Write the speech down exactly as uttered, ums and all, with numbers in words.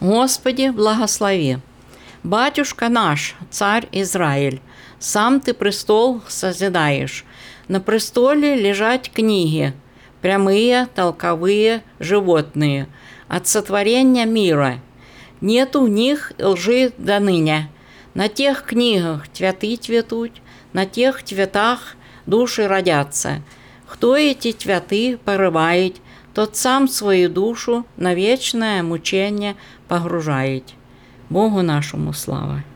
Господи, благослови. Батюшка наш, царь Израиль, сам ты престол созидаешь. На престоле лежат книги, прямые, толковые, животные, от сотворения мира. Нету в них лжи до ныне. На тех книгах цветы цветут, на тех цветах души родятся. Кто эти цветы порывает, тот сам свою душу на вечное мучение погружает. Богу нашему слава.